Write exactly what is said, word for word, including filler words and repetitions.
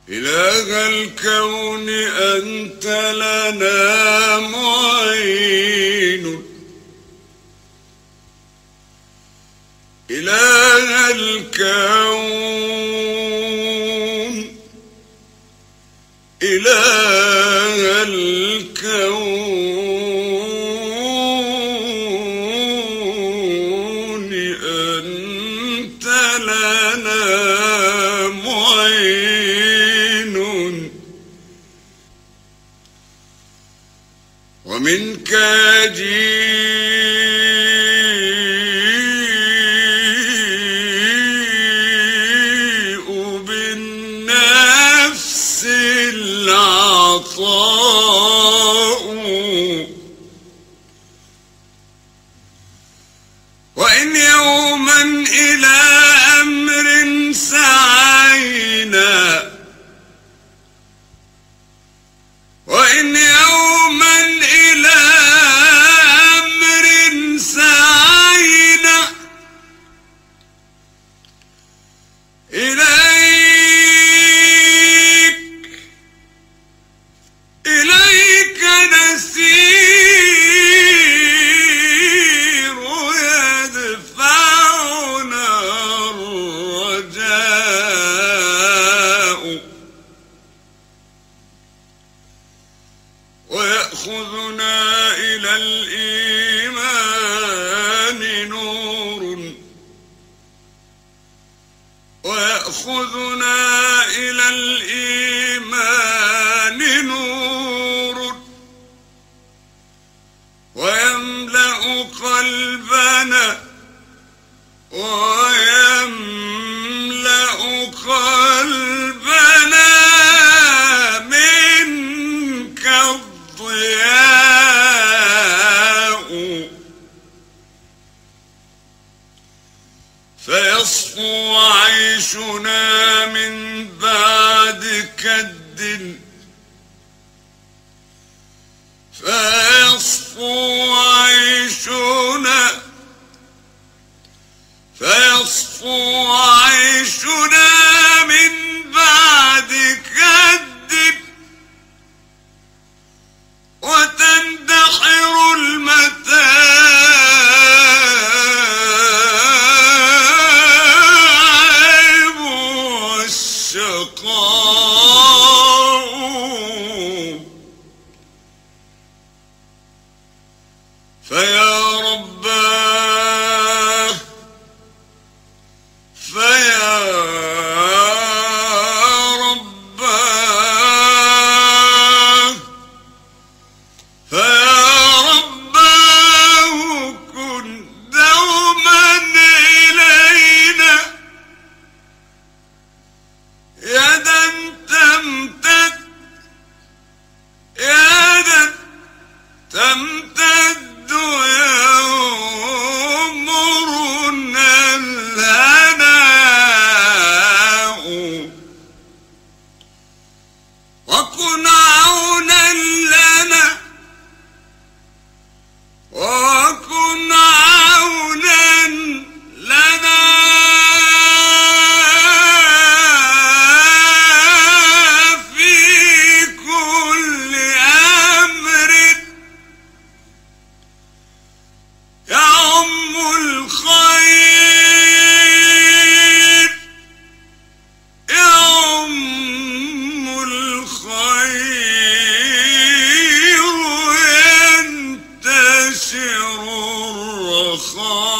إله الكون أنت لنا معين، إله الكون، إله الكون أنت لنا معين، ومنك يجيء بالنفس العطاء، وإن يوما إلى أمر سعينا، وإن يوما إلى أمر سعينا، إليك إليك نسير يدفعنا الرجاء، ويأخذنا إلى الإيمان نور، ويأخذنا إلى الإيمان نور، ويملأ قلبنا ويملأ قلبنا منك الضياء، فيصفو عيشنا من بعد كد، فيصفو عيشنا فيصفو عيشنا من بعد كد، وتندحر المتاعب والشقاء، فيا رباه فيا رباه فيا رباه كن دوما إلينا يدا تمتد يدا تمتد يأمرنا الهناء، وكن عونا لنا وكن عونا لنا في كل أمر يعم الخير يعم الخير ينتشر الرخاء.